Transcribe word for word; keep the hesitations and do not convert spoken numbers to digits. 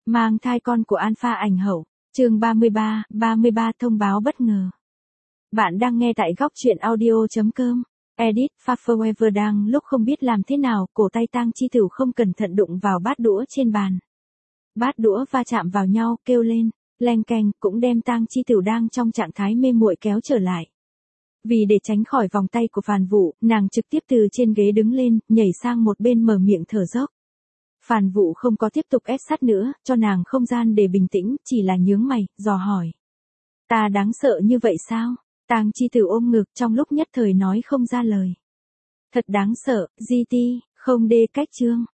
Mang thai con của Alpha ảnh hậu. Chương ba mươi ba, ba mươi ba thông báo bất ngờ. Bạn đang nghe tại góc truyện audio chấm com. Edit, Forever đang lúc không biết làm thế nào, cổ tay Tang Chi Tửu không cẩn thận đụng vào bát đũa trên bàn. Bát đũa va chạm vào nhau, kêu lên, leng keng, cũng đem Tang Chi Tửu đang trong trạng thái mê muội kéo trở lại. Vì để tránh khỏi vòng tay của Phàn Vũ, nàng trực tiếp từ trên ghế đứng lên, nhảy sang một bên mở miệng thở dốc. Phàn Vũ không có tiếp tục ép sát nữa, cho nàng không gian để bình tĩnh, chỉ là nhướng mày, dò hỏi. Ta đáng sợ như vậy sao? Tang Chi Tửu ôm ngực trong lúc nhất thời nói không ra lời. Thật đáng sợ, giê tê, không đê cách chương.